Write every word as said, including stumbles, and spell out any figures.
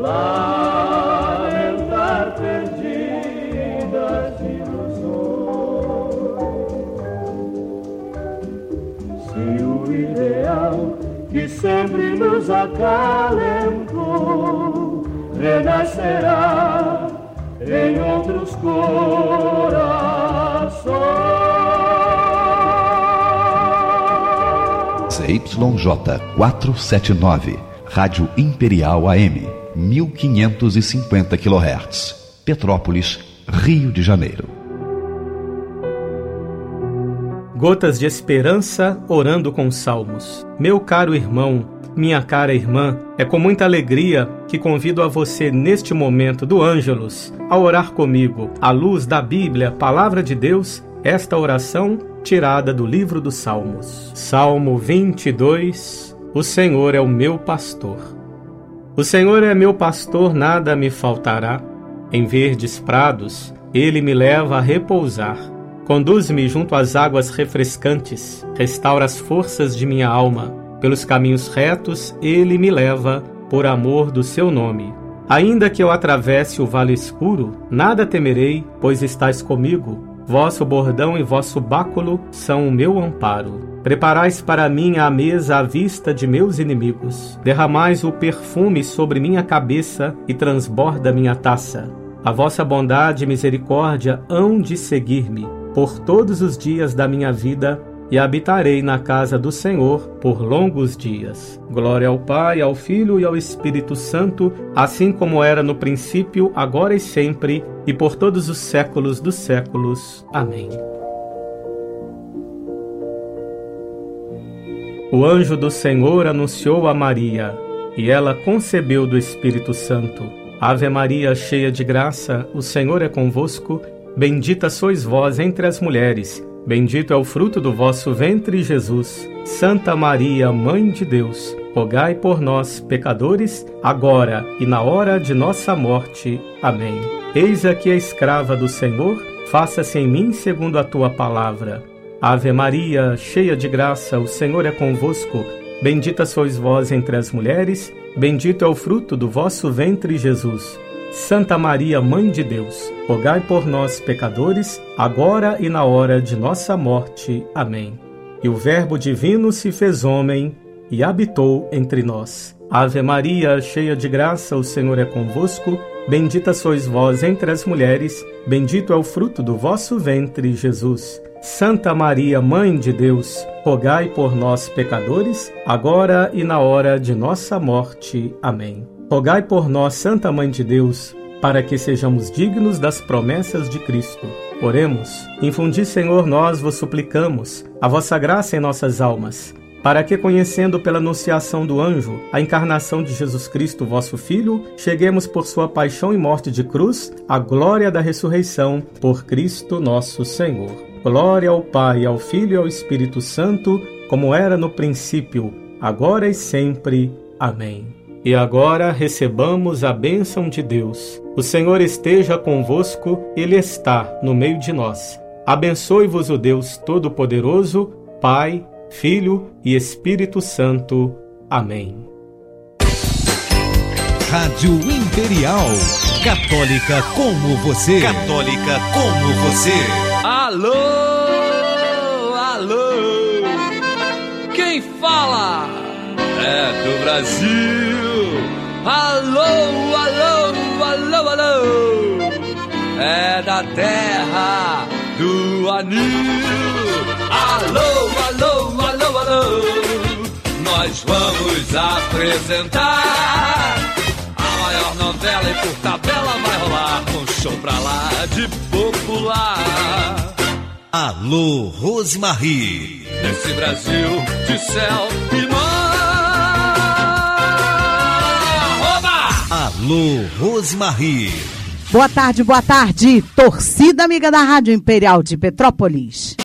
lamentar perdidas ilusões. Se o ideal que sempre nos acalentou renascerá em outros corações. Z Y J quatrocentos e setenta e nove, Rádio Imperial A M, mil quinhentos e cinquenta quilohertz, Petrópolis, Rio de Janeiro. Gotas de Esperança, orando com salmos. Meu caro irmão, minha cara irmã, é com muita alegria que convido a você neste momento do Ângelus a orar comigo, à luz da Bíblia, Palavra de Deus, esta oração tirada do livro dos Salmos. Salmo vinte e dois. O Senhor é o meu pastor. O Senhor é meu pastor, nada me faltará. Em verdes prados, Ele me leva a repousar. Conduz-me junto às águas refrescantes, restaura as forças de minha alma. Pelos caminhos retos, Ele me leva, por amor do seu nome. Ainda que eu atravesse o vale escuro, nada temerei, pois estais comigo. Vosso bordão e vosso báculo são o meu amparo. Preparais para mim a mesa à vista de meus inimigos. Derramais o perfume sobre minha cabeça e transborda minha taça. A vossa bondade e misericórdia hão de seguir-me por todos os dias da minha vida, e habitarei na casa do Senhor por longos dias. Glória ao Pai, ao Filho e ao Espírito Santo, assim como era no princípio, agora e sempre, e por todos os séculos dos séculos. Amém. O anjo do Senhor anunciou a Maria, e ela concebeu do Espírito Santo. Ave Maria, cheia de graça, o Senhor é convosco. Bendita sois vós entre as mulheres, bendito é o fruto do vosso ventre, Jesus. Santa Maria, Mãe de Deus, rogai por nós, pecadores, agora e na hora de nossa morte. Amém. Eis aqui a escrava do Senhor, faça-se em mim segundo a tua palavra. Ave Maria, cheia de graça, o Senhor é convosco. Bendita sois vós entre as mulheres, bendito é o fruto do vosso ventre, Jesus. Santa Maria, Mãe de Deus, rogai por nós, pecadores, agora e na hora de nossa morte. Amém. E o Verbo divino se fez homem e habitou entre nós. Ave Maria, cheia de graça, o Senhor é convosco. Bendita sois vós entre as mulheres, bendito é o fruto do vosso ventre, Jesus. Santa Maria, Mãe de Deus, rogai por nós, pecadores, agora e na hora de nossa morte. Amém. Rogai por nós, Santa Mãe de Deus, para que sejamos dignos das promessas de Cristo. Oremos. Infundi, Senhor, nós vos suplicamos, a vossa graça em nossas almas, para que, conhecendo pela anunciação do anjo a encarnação de Jesus Cristo, vosso Filho, cheguemos por sua paixão e morte de cruz à glória da ressurreição, por Cristo nosso Senhor. Glória ao Pai, ao Filho e ao Espírito Santo, como era no princípio, agora e sempre. Amém. E agora recebamos a bênção de Deus. O Senhor esteja convosco, Ele está no meio de nós. Abençoe-vos o Deus Todo-Poderoso, Pai, Filho e Espírito Santo. Amém. Rádio Imperial, católica como você. Católica como você. Alô, alô, quem fala é do Brasil. Alô, alô, alô, alô, é da terra do anil. Alô, alô, alô, alô, nós vamos apresentar a maior novela e por tabela vai rolar um show pra lá de popular. Alô, Rosemarie, nesse Brasil de céu e mar. Alô, Rosemarie. Boa tarde, boa tarde, torcida amiga da Rádio Imperial de Petrópolis.